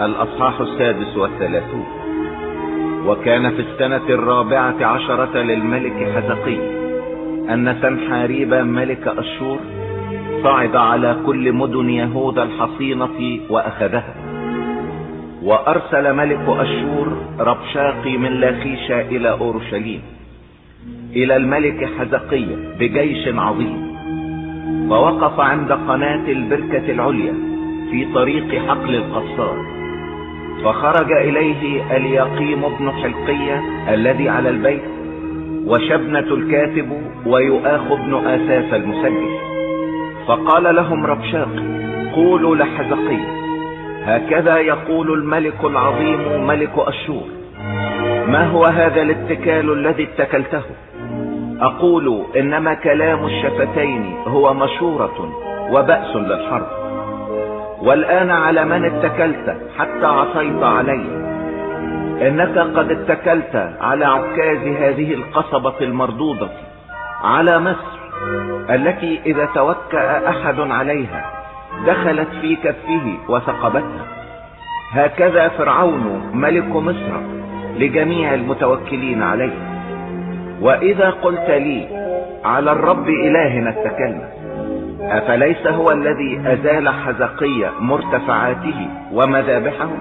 الأصحاح 36. وكان في السنة 14 للملك حزقية أن سنحاريب ملك أشور صعد على كل مدن يهوذا الحصينة وأخذها. وأرسل ملك أشور ربشاقي من لاخيش إلى أورشليم إلى الملك حزقية بجيش عظيم، فوقف عند قناة البركة العليا في طريق حقل القصار، فخرج إليه اليقيم بن حلقية الذي على البيت، وشبنة الكاتب، ويؤاخ بن آساف المسجل. فقال لهم ربشاقي: قولوا لحزقية: هكذا يقول الملك العظيم ملك أشور: ما هو هذا الاتكال الذي اتكلته؟ أقول إنما كلام الشفتين هو مشورة وبأس للحرب. والآن على من اتكلت حتى عصيت علي؟ إنك قد اتكلت على عكاز هذه القصبة المردودة، على مصر التي إذا توكأ أحد عليها دخلت في كفه وثقبتها. هكذا فرعون ملك مصر لجميع المتوكلين عليه. وإذا قلت لي: على الرب إلهنا اتكلنا، أفليس هو الذي أزال حزقية مرتفعاته ومذابحه،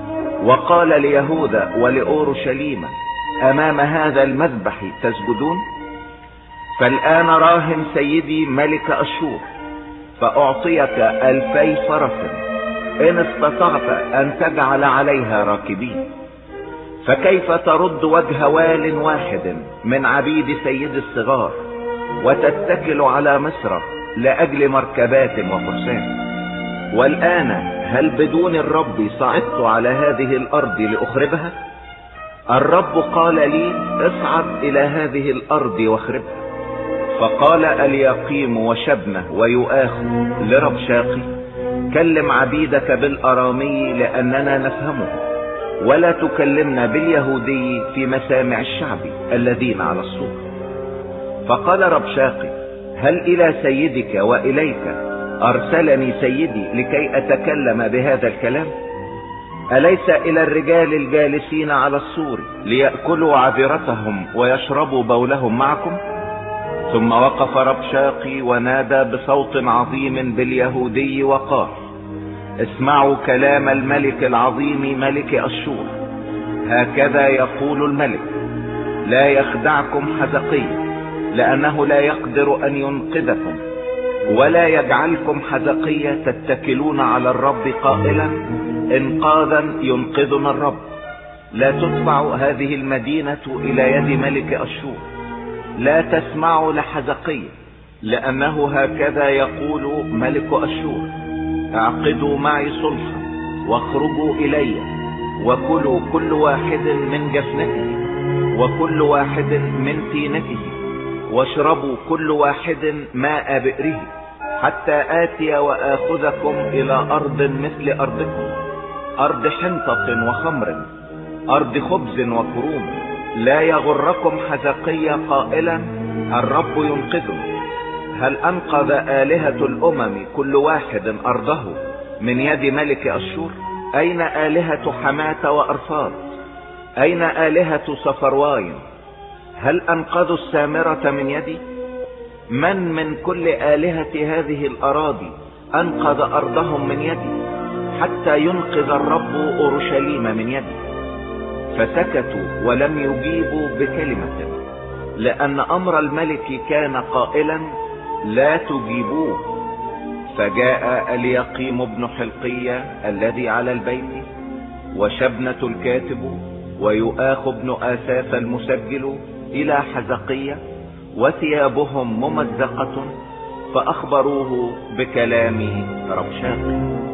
وقال ليهوذا ولأورشليم: أمام هذا المذبح تسجدون؟ فالآن راهن سيدي ملك أشور، فأعطيك 2000 فرس إن استطعت أن تجعل عليها راكبين. فكيف ترد وجه وال واحد من عبيد سيد الصغار وتتكل على مصر لأجل مركبات وفرسان؟ والآن هل بدون الرب صعدت على هذه الأرض لأخربها؟ الرب قال لي: اصعد إلى هذه الأرض واخربها. فقال اليقيم وشبنه ويؤاخ لربشاقي: كلم عبيدك بالأرامي لأننا نفهمه، ولا تكلمنا باليهودي في مسامع الشعب الذين على السوق. فقال ربشاقي: هل إلى سيدك وإليك أرسلني سيدي لكي أتكلم بهذا الكلام؟ أليس إلى الرجال الجالسين على السور ليأكلوا عذرتهم ويشربوا بولهم معكم؟ ثم وقف ربشاقي ونادى بصوت عظيم باليهودي وقال: اسمعوا كلام الملك العظيم ملك أشور. هكذا يقول الملك: لا يخدعكم حزقية، لأنه لا يقدر أن ينقذكم، ولا يجعلكم حزقية تتكلون على الرب قائلا: انقاذا ينقذنا الرب. لا تدفع هذه المدينة إلى يد ملك أشور. لا تسمعوا لحزقية، لأنه هكذا يقول ملك أشور: اعقدوا معي صلحا واخرجوا إلي، وكلوا كل واحد من جفنته وكل واحد من تينته، واشربوا كل واحد ماء بئره، حتى آتي وآخذكم إلى أرض مثل أرضكم، أرض حنطة وخمر، أرض خبز وكروم. لا يغركم حزقية قائلا: الرب ينقذنا. هل أنقذ آلهة الأمم كل واحد أرضه من يد ملك أشور؟ أين آلهة حماة وأرفاد؟ أين آلهة صفروايم؟ هل أنقذوا السامرة من يدي؟ من كل آلهة هذه الأراضي أنقذ أرضهم من يدي، حتى ينقذ الرب أورشليم من يدي؟ فسكتوا ولم يجيبوا بكلمة، لأن أمر الملك كان قائلا: لا تجيبوه. فجاء اليقيم بن حلقية الذي على البيت، وشبنة الكاتب، ويؤاخ بن آساف المسجل إلى حزقية، وثيابهم ممزقة، فأخبروه بكلام ربشاقي.